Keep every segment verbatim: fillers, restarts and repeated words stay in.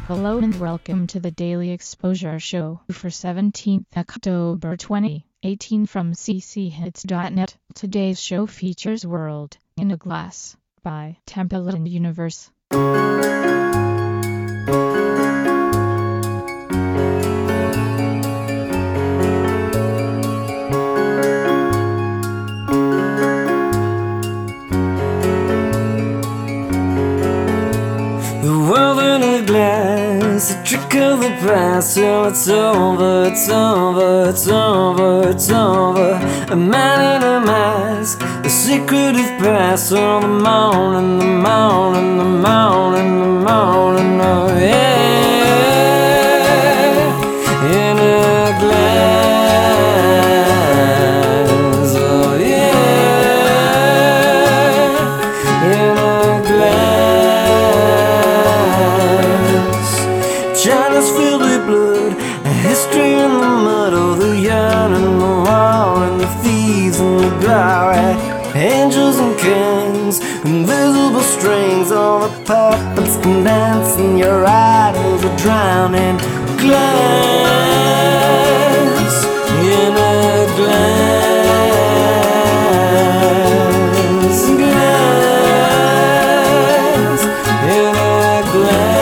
Hello and welcome to the Daily Exposure Show for seventeenth October twenty eighteen from c c hits dot net. Today's show features World in a Glass by Temple Universe. It's a trick of the past, so it's over, it's over, it's over, it's over. A man in a mask, the secret of past. On the morning, the morning, the morning, the morning, oh yeah. In a glass, oh yeah. In a glass. China's filled with blood, a history in the mud, oh the yarn and the war and the thieves and the glory, angels and kings, invisible strings, all the puppets can dance and your idols are drowning. Glass, in a glass, glass, in a glass.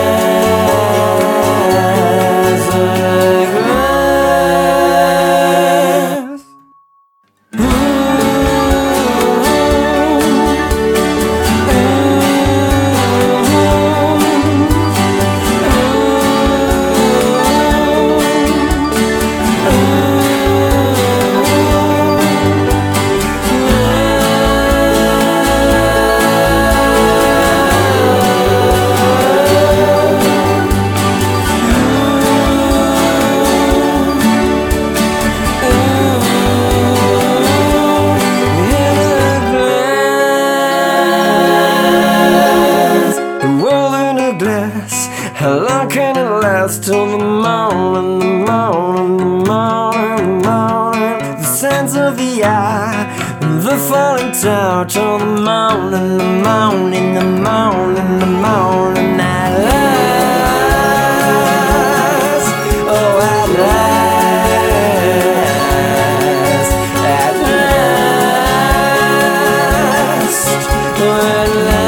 How long can it last? Till the morning, the morning, the morning, the morning. The sands of the eye, the falling tower. Till the morning, the morning, the morning, the morning. At last, oh at last, at last, oh at last.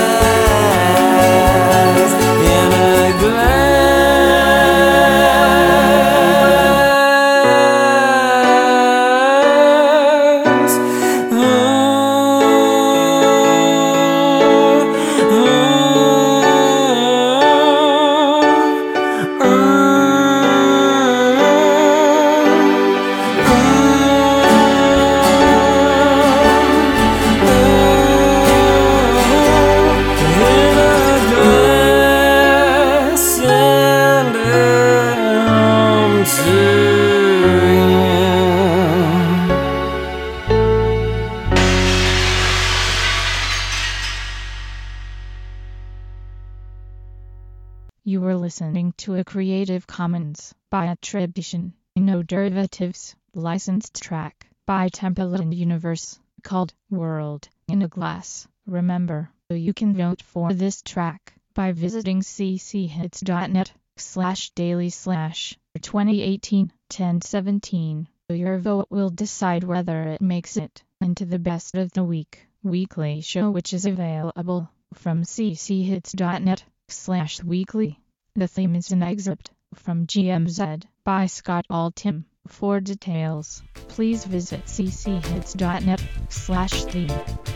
You were listening to a Creative Commons by attribution, no derivatives, licensed track by Temple Universe called World in a Glass. Remember, you can vote for this track by visiting c c hits dot net slash daily slash twenty eighteen ten seventeen. Your vote will decide whether it makes it into the best of the week weekly show, which is available from c c hits dot net slash weekly. The theme is an excerpt from G M Z by Scott Altham. For details, please visit c c hits dot net slash theme.